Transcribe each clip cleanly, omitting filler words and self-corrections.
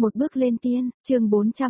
Một bước lên tiên, chương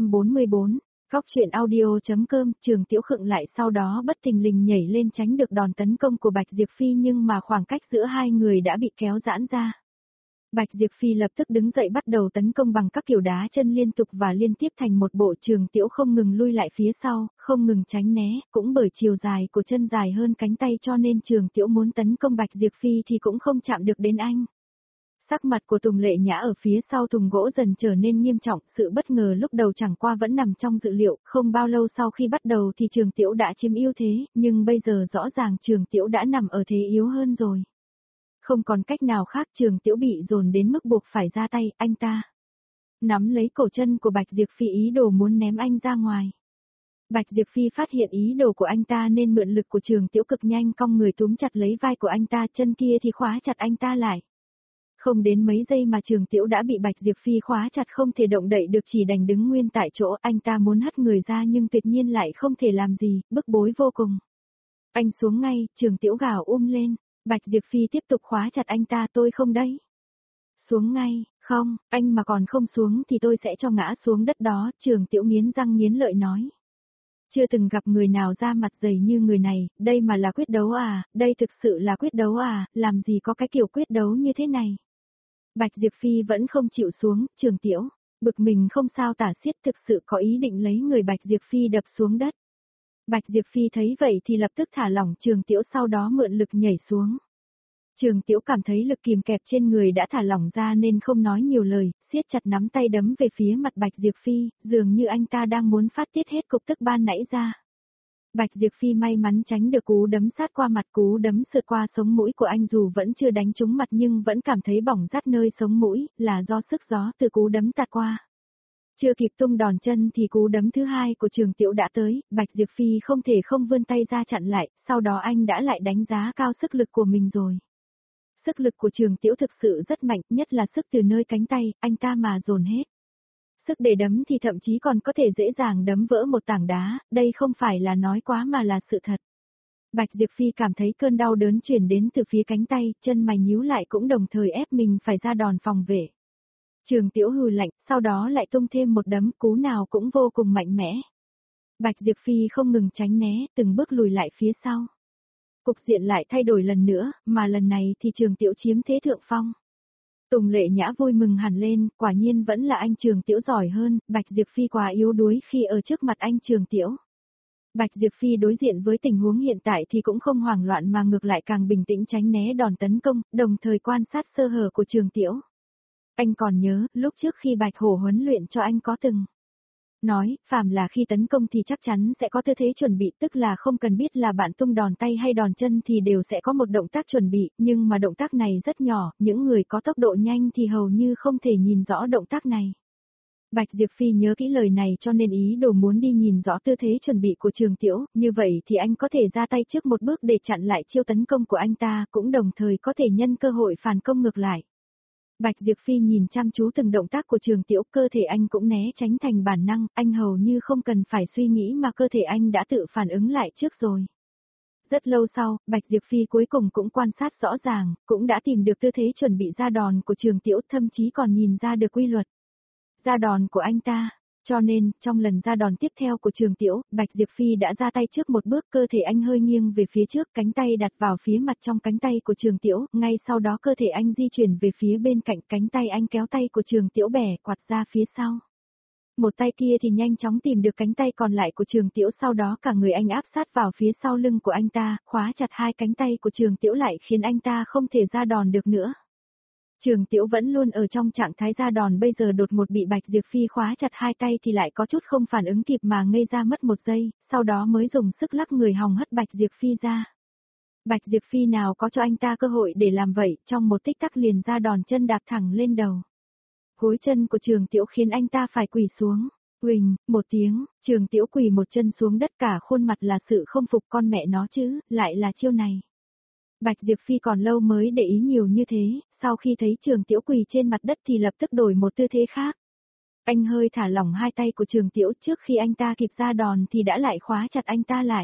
444, góc truyện audio.com, Trường Tiểu khựng lại sau đó bất thình lình nhảy lên tránh được đòn tấn công của Bạch Diệp Phi nhưng mà khoảng cách giữa hai người đã bị kéo giãn ra. Bạch Diệp Phi lập tức đứng dậy bắt đầu tấn công bằng các kiểu đá chân liên tục và liên tiếp thành một bộ. Trường Tiểu không ngừng lui lại phía sau, không ngừng tránh né, cũng bởi chiều dài của chân dài hơn cánh tay cho nên Trường Tiểu muốn tấn công Bạch Diệp Phi thì cũng không chạm được đến anh. Sắc mặt của Tùng Lệ Nhã ở phía sau thùng gỗ dần trở nên nghiêm trọng, sự bất ngờ lúc đầu chẳng qua vẫn nằm trong dự liệu, không bao lâu sau khi bắt đầu thì Trường Tiểu đã chiếm ưu thế, nhưng bây giờ rõ ràng Trường Tiểu đã nằm ở thế yếu hơn rồi. Không còn cách nào khác, Trường Tiểu bị dồn đến mức buộc phải ra tay, anh ta nắm lấy cổ chân của Bạch Diệp Phi ý đồ muốn ném anh ra ngoài. Bạch Diệp Phi phát hiện ý đồ của anh ta nên mượn lực của Trường Tiểu cực nhanh cong người túm chặt lấy vai của anh ta, chân kia thì khóa chặt anh ta lại. Không đến mấy giây mà Trường Tiểu đã bị Bạch Diệp Phi khóa chặt không thể động đậy được, chỉ đành đứng nguyên tại chỗ. Anh ta muốn hất người ra nhưng tuyệt nhiên lại không thể làm gì, bức bối vô cùng. Anh xuống ngay, Trường Tiểu gào lên. Bạch Diệp Phi tiếp tục khóa chặt anh ta, tôi không đấy. Xuống ngay, không, anh mà còn không xuống thì tôi sẽ cho ngã xuống đất đó, Trường Tiểu nghiến răng nghiến lợi nói. Chưa từng gặp người nào ra mặt dày như người này, đây mà là quyết đấu à, đây thực sự là quyết đấu à, làm gì có cái kiểu quyết đấu như thế này. Bạch Diệp Phi vẫn không chịu xuống, Trường Tiểu, bực mình không sao tả xiết, thực sự có ý định lấy người Bạch Diệp Phi đập xuống đất. Bạch Diệp Phi thấy vậy thì lập tức thả lỏng Trường Tiểu, sau đó mượn lực nhảy xuống. Trường Tiểu cảm thấy lực kìm kẹp trên người đã thả lỏng ra nên không nói nhiều lời, siết chặt nắm tay đấm về phía mặt Bạch Diệp Phi, dường như anh ta đang muốn phát tiết hết cục tức ban nãy ra. Bạch Diệp Phi may mắn tránh được cú đấm sát qua mặt, cú đấm sượt qua sống mũi của anh dù vẫn chưa đánh trúng mặt nhưng vẫn cảm thấy bỏng rát nơi sống mũi, là do sức gió từ cú đấm tạt qua. Chưa kịp tung đòn chân thì cú đấm thứ hai của Trường Tiểu đã tới, Bạch Diệp Phi không thể không vươn tay ra chặn lại, sau đó anh đã lại đánh giá cao sức lực của mình rồi. Sức lực của Trường Tiểu thực sự rất mạnh, nhất là sức từ nơi cánh tay, anh ta mà dồn hết. Sức để đấm thì thậm chí còn có thể dễ dàng đấm vỡ một tảng đá, đây không phải là nói quá mà là sự thật. Bạch Diệp Phi cảm thấy cơn đau đớn truyền đến từ phía cánh tay, chân mày nhíu lại cũng đồng thời ép mình phải ra đòn phòng vệ. Trường Tiểu hừ lạnh, sau đó lại tung thêm một đấm, cú nào cũng vô cùng mạnh mẽ. Bạch Diệp Phi không ngừng tránh né, từng bước lùi lại phía sau. Cục diện lại thay đổi lần nữa, mà lần này thì Trường Tiểu chiếm thế thượng phong. Tùng Lệ Nhã vui mừng hẳn lên, quả nhiên vẫn là anh Trường Tiểu giỏi hơn, Bạch Diệp Phi quá yếu đuối khi ở trước mặt anh Trường Tiểu. Bạch Diệp Phi đối diện với tình huống hiện tại thì cũng không hoảng loạn mà ngược lại càng bình tĩnh tránh né đòn tấn công, đồng thời quan sát sơ hở của Trường Tiểu. Anh còn nhớ, lúc trước khi Bạch Hổ huấn luyện cho anh có từng nói, phàm là khi tấn công thì chắc chắn sẽ có tư thế chuẩn bị, tức là không cần biết là bạn tung đòn tay hay đòn chân thì đều sẽ có một động tác chuẩn bị, nhưng mà động tác này rất nhỏ, những người có tốc độ nhanh thì hầu như không thể nhìn rõ động tác này. Bạch Diệp Phi nhớ kỹ lời này cho nên ý đồ muốn đi nhìn rõ tư thế chuẩn bị của Trường Tiểu, như vậy thì anh có thể ra tay trước một bước để chặn lại chiêu tấn công của anh ta, cũng đồng thời có thể nhân cơ hội phản công ngược lại. Bạch Diệp Phi nhìn chăm chú từng động tác của Trường Tiểu, cơ thể anh cũng né tránh thành bản năng, anh hầu như không cần phải suy nghĩ mà cơ thể anh đã tự phản ứng lại trước rồi. Rất lâu sau, Bạch Diệp Phi cuối cùng cũng quan sát rõ ràng, cũng đã tìm được tư thế chuẩn bị ra đòn của Trường Tiểu, thậm chí còn nhìn ra được quy luật ra đòn của anh ta. Cho nên, trong lần ra đòn tiếp theo của Trường Tiểu, Bạch Diệp Phi đã ra tay trước một bước, cơ thể anh hơi nghiêng về phía trước, cánh tay đặt vào phía mặt trong cánh tay của Trường Tiểu, ngay sau đó cơ thể anh di chuyển về phía bên cạnh, cánh tay anh kéo tay của Trường Tiểu bẻ quạt ra phía sau. Một tay kia thì nhanh chóng tìm được cánh tay còn lại của Trường Tiểu, sau đó cả người anh áp sát vào phía sau lưng của anh ta, khóa chặt hai cánh tay của Trường Tiểu lại khiến anh ta không thể ra đòn được nữa. Trường Tiểu vẫn luôn ở trong trạng thái ra đòn, bây giờ đột ngột bị Bạch Diệp Phi khóa chặt hai tay thì lại có chút không phản ứng kịp mà ngây ra mất một giây, sau đó mới dùng sức lắc người hòng hất Bạch Diệp Phi ra. Bạch Diệp Phi nào có cho anh ta cơ hội để làm vậy, trong một tích tắc liền ra đòn chân đạp thẳng lên đầu. Gối chân của Trường Tiểu khiến anh ta phải quỳ xuống. Huỳnh, một tiếng, Trường Tiểu quỳ một chân xuống đất, cả khuôn mặt là sự không phục, con mẹ nó chứ, lại là chiêu này. Bạch Diệp Phi còn lâu mới để ý nhiều như thế, sau khi thấy Trường Tiểu quỳ trên mặt đất thì lập tức đổi một tư thế khác. Anh hơi thả lỏng hai tay của Trường Tiểu, trước khi anh ta kịp ra đòn thì đã lại khóa chặt anh ta lại.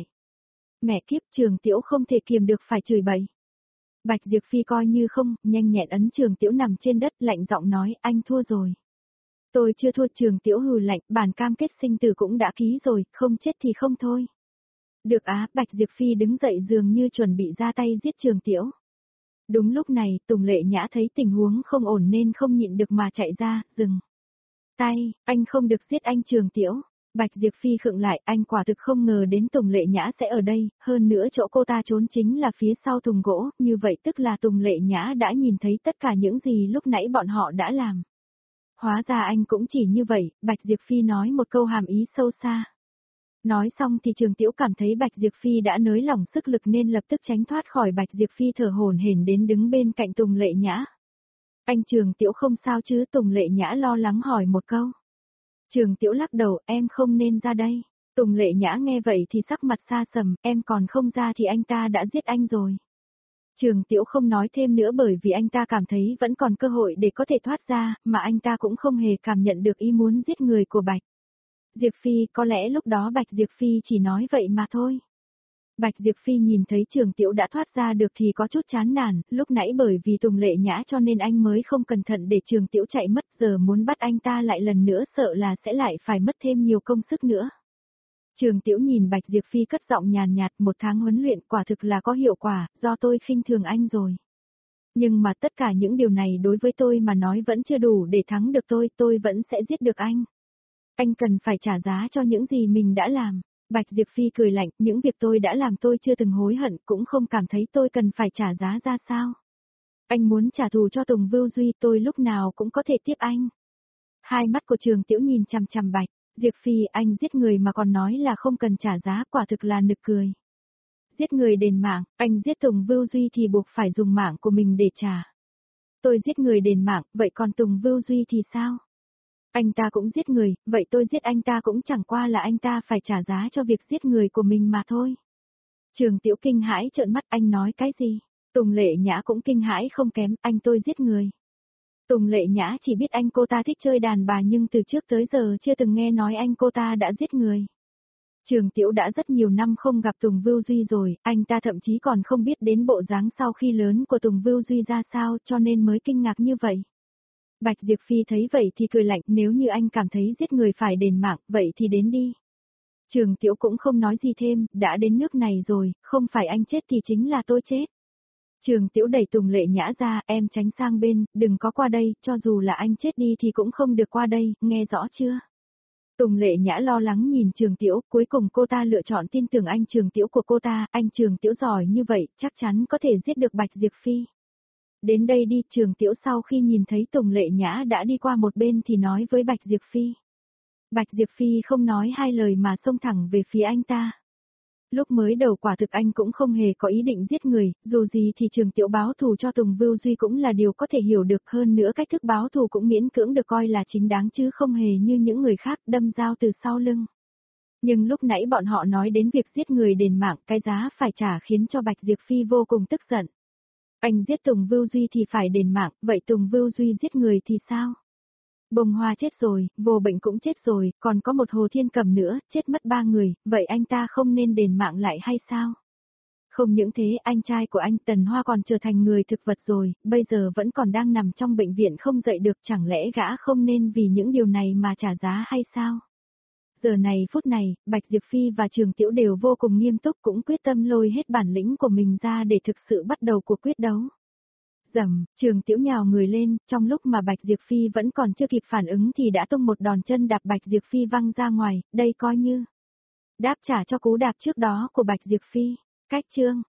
Mẹ kiếp, Trường Tiểu không thể kiềm được phải chửi bậy. Bạch Diệp Phi coi như không, nhanh nhẹn ấn Trường Tiểu nằm trên đất, lạnh giọng nói, anh thua rồi. Tôi chưa thua. Trường Tiễu hừ lạnh, bản cam kết sinh tử cũng đã ký rồi, không chết thì không thôi. Được á, Bạch Diệp Phi đứng dậy dường như chuẩn bị ra tay giết Trường Tiễu. Đúng lúc này, Tùng Lệ Nhã thấy tình huống không ổn nên không nhịn được mà chạy ra, dừng tay, anh không được giết anh Trường Tiễu. Bạch Diệp Phi khựng lại, anh quả thực không ngờ đến Tùng Lệ Nhã sẽ ở đây, hơn nữa chỗ cô ta trốn chính là phía sau thùng gỗ, như vậy tức là Tùng Lệ Nhã đã nhìn thấy tất cả những gì lúc nãy bọn họ đã làm. Hóa ra anh cũng chỉ như vậy, Bạch Diệp Phi nói một câu hàm ý sâu xa. Nói xong thì Trường Tiễu cảm thấy Bạch Diệp Phi đã nới lỏng sức lực nên lập tức tránh thoát khỏi Bạch Diệp Phi, thở hổn hển đến đứng bên cạnh Tùng Lệ Nhã. Anh Trường Tiễu không sao chứ? Tùng Lệ Nhã lo lắng hỏi một câu. Trường Tiễu lắc đầu, em không nên ra đây. Tùng Lệ Nhã nghe vậy thì sắc mặt xa sầm, em còn không ra thì anh ta đã giết anh rồi. Trường Tiễu không nói thêm nữa bởi vì anh ta cảm thấy vẫn còn cơ hội để có thể thoát ra, mà anh ta cũng không hề cảm nhận được ý muốn giết người của Bạch Diệp Phi, có lẽ lúc đó Bạch Diệp Phi chỉ nói vậy mà thôi. Bạch Diệp Phi nhìn thấy Trường Tiễu đã thoát ra được thì có chút chán nản, lúc nãy bởi vì Tùng Lệ Nhã cho nên anh mới không cẩn thận để Trường Tiễu chạy mất, giờ muốn bắt anh ta lại lần nữa sợ là sẽ lại phải mất thêm nhiều công sức nữa. Trường Tiễu nhìn Bạch Diệp Phi cất giọng nhàn nhạt, 1 tháng huấn luyện quả thực là có hiệu quả, do tôi khinh thường anh rồi. Nhưng mà tất cả những điều này đối với tôi mà nói vẫn chưa đủ để thắng được tôi vẫn sẽ giết được anh. Anh cần phải trả giá cho những gì mình đã làm. Bạch Diệp Phi cười lạnh, những việc tôi đã làm tôi chưa từng hối hận, cũng không cảm thấy tôi cần phải trả giá ra sao. Anh muốn trả thù cho Tùng Vưu Duy, tôi lúc nào cũng có thể tiếp anh. Hai mắt của Trường Tiễu nhìn chằm chằm Bạch Diệp Phi, anh giết người mà còn nói là không cần trả giá, quả thực là nực cười. Giết người đền mạng, anh giết Tùng Vưu Duy thì buộc phải dùng mạng của mình để trả. Tôi giết người đền mạng, vậy còn Tùng Vưu Duy thì sao? Anh ta cũng giết người, vậy tôi giết anh ta cũng chẳng qua là anh ta phải trả giá cho việc giết người của mình mà thôi. Trường Tiễu kinh hãi trợn mắt, anh nói cái gì? Tùng Lệ Nhã cũng kinh hãi không kém, anh tôi giết người. Tùng Lệ Nhã chỉ biết anh cô ta thích chơi đàn bà nhưng từ trước tới giờ chưa từng nghe nói anh cô ta đã giết người. Trường Tiễu đã rất nhiều năm không gặp Tùng Vưu Duy rồi, anh ta thậm chí còn không biết đến bộ dáng sau khi lớn của Tùng Vưu Duy ra sao cho nên mới kinh ngạc như vậy. Bạch Diệp Phi thấy vậy thì cười lạnh, nếu như anh cảm thấy giết người phải đền mạng, vậy thì đến đi. Trường Tiễu cũng không nói gì thêm, đã đến nước này rồi, không phải anh chết thì chính là tôi chết. Trường Tiễu đẩy Tùng Lệ Nhã ra, em tránh sang bên, đừng có qua đây, cho dù là anh chết đi thì cũng không được qua đây, nghe rõ chưa? Tùng Lệ Nhã lo lắng nhìn Trường Tiễu, cuối cùng cô ta lựa chọn tin tưởng anh Trường Tiễu của cô ta, anh Trường Tiễu giỏi như vậy, chắc chắn có thể giết được Bạch Diệp Phi. Đến đây đi. Trường Tiễu sau khi nhìn thấy Tùng Lệ Nhã đã đi qua một bên thì nói với Bạch Diệp Phi. Bạch Diệp Phi không nói hai lời mà xông thẳng về phía anh ta. Lúc mới đầu quả thực anh cũng không hề có ý định giết người, dù gì thì Trường Tiễu báo thù cho Tùng Vưu Duy cũng là điều có thể hiểu được, hơn nữa cách thức báo thù cũng miễn cưỡng được coi là chính đáng chứ không hề như những người khác đâm dao từ sau lưng. Nhưng lúc nãy bọn họ nói đến việc giết người đền mạng, cái giá phải trả khiến cho Bạch Diệp Phi vô cùng tức giận. Anh giết Tùng Vưu Duy thì phải đền mạng, vậy Tùng Vưu Duy giết người thì sao? Bồng Hoa chết rồi, Vô Bệnh cũng chết rồi, còn có một Hồ Thiên Cầm nữa, chết mất 3 người, vậy anh ta không nên đền mạng lại hay sao? Không những thế, anh trai của anh Tần Hoa còn trở thành người thực vật rồi, bây giờ vẫn còn đang nằm trong bệnh viện không dậy được, chẳng lẽ gã không nên vì những điều này mà trả giá hay sao? Giờ này phút này, Bạch Diệp Phi và Trường Tiễu đều vô cùng nghiêm túc, cũng quyết tâm lôi hết bản lĩnh của mình ra để thực sự bắt đầu cuộc quyết đấu. Dầm, Trường Tiễu nhào người lên, trong lúc mà Bạch Diệp Phi vẫn còn chưa kịp phản ứng thì đã tung một đòn chân đạp Bạch Diệp Phi văng ra ngoài, đây coi như đáp trả cho cú đạp trước đó của Bạch Diệp Phi. Cách chương